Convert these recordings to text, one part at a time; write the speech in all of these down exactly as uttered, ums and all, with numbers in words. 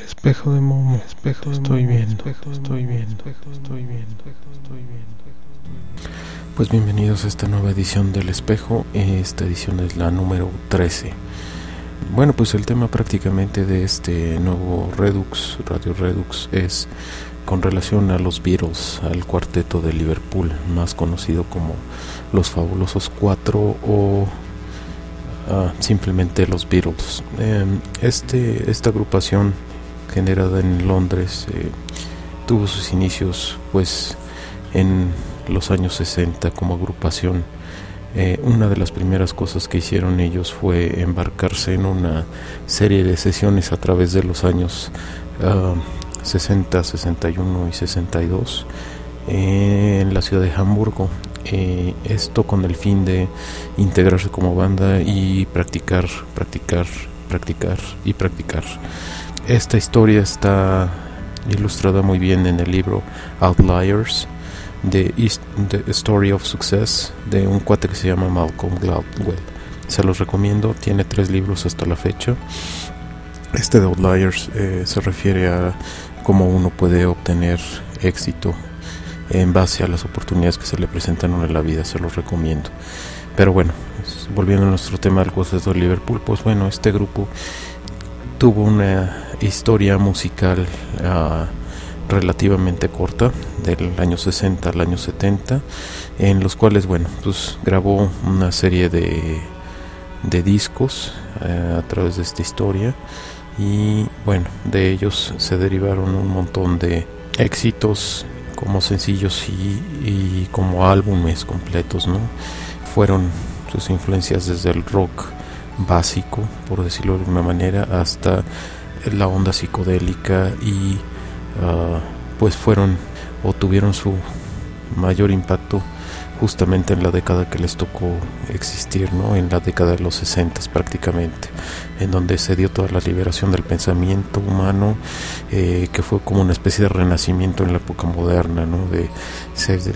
Espejo de Momo, espejo de estoy viendo, estoy viendo, estoy viendo, estoy viendo. Pues bienvenidos a esta nueva edición del Espejo. Esta edición es la número trece. Bueno, pues el tema prácticamente de este nuevo Redux, Radio Redux, es con relación a los Beatles, al cuarteto de Liverpool, más conocido como los Fabulosos Cuatro o uh, simplemente los Beatles. Eh, este, esta agrupación generada en Londres eh, tuvo sus inicios pues en los años sesenta como agrupación. Eh, una de las primeras cosas que hicieron ellos fue embarcarse en una serie de sesiones a través de los años uh, sesenta, sesenta y uno y sesenta y dos eh, en la ciudad de Hamburgo. Eh, esto con el fin de integrarse como banda y practicar, practicar, practicar y practicar. Esta historia está ilustrada muy bien en el libro Outliers, The, East, The Story of Success, de un cuate que se llama Malcolm Gladwell. Se los recomiendo, tiene tres libros hasta la fecha. Este de Outliers eh, se refiere a cómo uno puede obtener éxito en base a las oportunidades que se le presentan en la vida. Se los recomiendo. Pero bueno, pues, volviendo a nuestro tema del cuarteto de Liverpool, pues bueno, este grupo tuvo una historia musical uh, relativamente corta, del año sesenta al año setenta, en los cuales, bueno, pues grabó una serie de, de discos uh, a través de esta historia, y bueno, de ellos se derivaron un montón de éxitos como sencillos y, y como álbumes completos, ¿no? Fueron sus influencias desde el rock básico, por decirlo de alguna manera, hasta la onda psicodélica, y uh, pues fueron o tuvieron su mayor impacto justamente en la década que les tocó existir, ¿no? En la década de los sesenta prácticamente, en donde se dio toda la liberación del pensamiento humano, eh, que fue como una especie de renacimiento en la época moderna, ¿no? De ser de,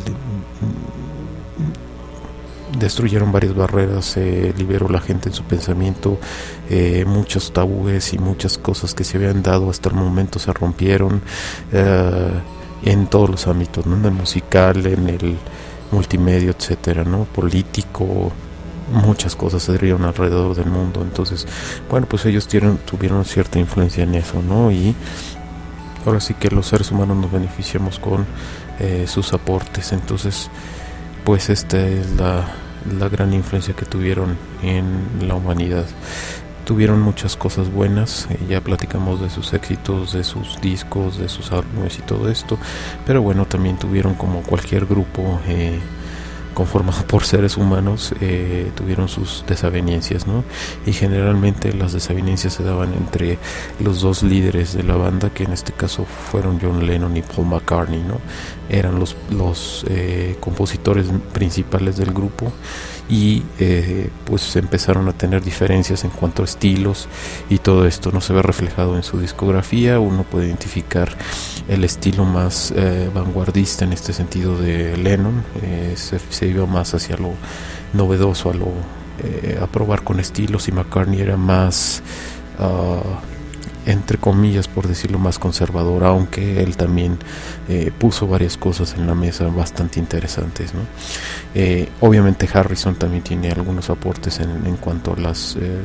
destruyeron varias barreras, se eh, liberó la gente en su pensamiento, eh, muchos tabúes y muchas cosas que se habían dado hasta el momento se rompieron eh, en todos los ámbitos, ¿no? En el musical, en el multimedia, etcétera, ¿no? Político, muchas cosas se dieron alrededor del mundo. Entonces, bueno, pues ellos tuvieron, tuvieron cierta influencia en eso, ¿no? Y ahora sí que los seres humanos nos beneficiamos con eh, sus aportes. Entonces, pues esta es la, la gran influencia que tuvieron en la humanidad. Tuvieron muchas cosas buenas, eh, ya platicamos de sus éxitos, de sus discos, de sus álbumes y todo esto, pero bueno, también tuvieron, como cualquier grupo eh, conformado por seres humanos, eh, tuvieron sus desavenencias, ¿no? Y generalmente las desavenencias se daban entre los dos líderes de la banda, que en este caso fueron John Lennon y Paul McCartney, ¿no? Eran los, los eh, compositores principales del grupo, y eh, pues empezaron a tener diferencias en cuanto a estilos, y todo esto no se ve reflejado en su discografía. Uno puede identificar el estilo más eh, vanguardista en este sentido de Lennon, eh, se, se iba más hacia lo novedoso, a lo eh, a probar con estilos, y McCartney era más uh, entre comillas, por decirlo, más conservador, aunque él también eh, puso varias cosas en la mesa bastante interesantes, ¿no? Eh, obviamente Harrison también tiene algunos aportes en, en cuanto a las eh,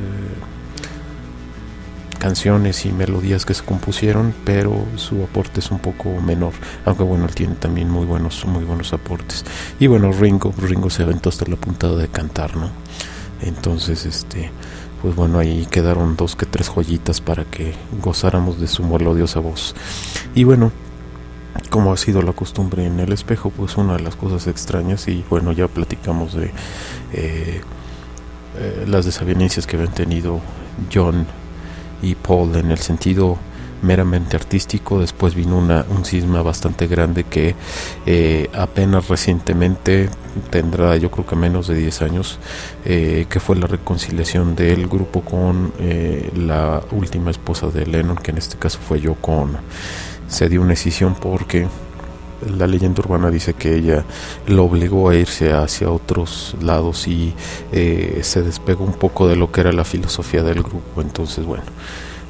canciones y melodías que se compusieron, pero su aporte es un poco menor, aunque bueno, él tiene también muy buenos, muy buenos aportes. Y bueno, Ringo, Ringo se aventó hasta la puntada de cantar, ¿no? Entonces, este... pues bueno, ahí quedaron dos que tres joyitas para que gozáramos de su melodiosa voz. Y bueno, como ha sido la costumbre en el Espejo, pues una de las cosas extrañas, y bueno, ya platicamos de eh, eh, las desavenencias que habían tenido John y Paul en el sentido meramente artístico. Después vino una, un cisma bastante grande que eh, apenas recientemente, tendrá yo creo que menos de diez años, eh, que fue la reconciliación del grupo con eh, la última esposa de Lennon, que en este caso fue Yoko Ono. Se dio una escisión porque la leyenda urbana dice que ella lo obligó a irse hacia otros lados, y eh, se despegó un poco de lo que era la filosofía del grupo. Entonces, bueno,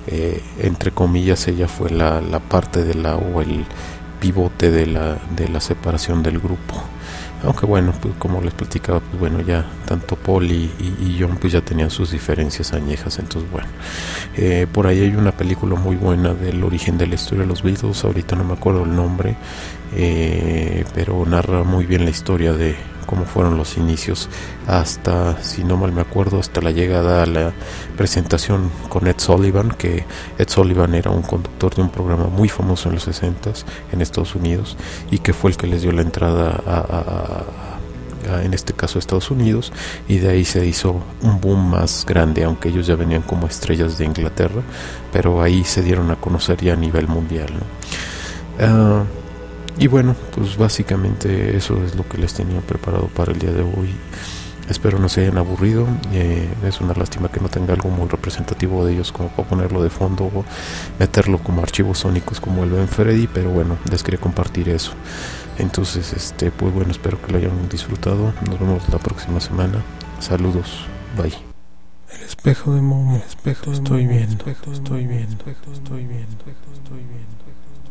eh, entre comillas, ella fue la, la parte de la o el pivote de la, de la separación del grupo. Aunque bueno, pues como les platicaba, pues bueno, ya tanto Paul y, y, y John pues ya tenían sus diferencias añejas. Entonces bueno, eh, por ahí hay una película muy buena del origen de la historia de los Beatles, ahorita no me acuerdo el nombre, eh, pero narra muy bien la historia de cómo fueron los inicios hasta, si no mal me acuerdo, hasta la llegada a la presentación con Ed Sullivan, que Ed Sullivan era un conductor de un programa muy famoso en los sesentas en Estados Unidos y que fue el que les dio la entrada a, a, a en este caso Estados Unidos, y de ahí se hizo un boom más grande, aunque ellos ya venían como estrellas de Inglaterra, pero ahí se dieron a conocer ya a nivel mundial, ¿no? Uh, y bueno, pues básicamente eso es lo que les tenía preparado para el día de hoy. Espero no se hayan aburrido. Eh, es una lástima que no tenga algo muy representativo de ellos como para ponerlo de fondo o meterlo como archivos sónicos como el Ben Freddy, pero bueno, les quería compartir eso. Entonces, este, pues bueno, espero que lo hayan disfrutado. Nos vemos la próxima semana. Saludos, bye. El espejo de Momo, el espejo, estoy bien, espejo, estoy bien, espejo, estoy bien, espejo, estoy bien, espejo, estoy bien.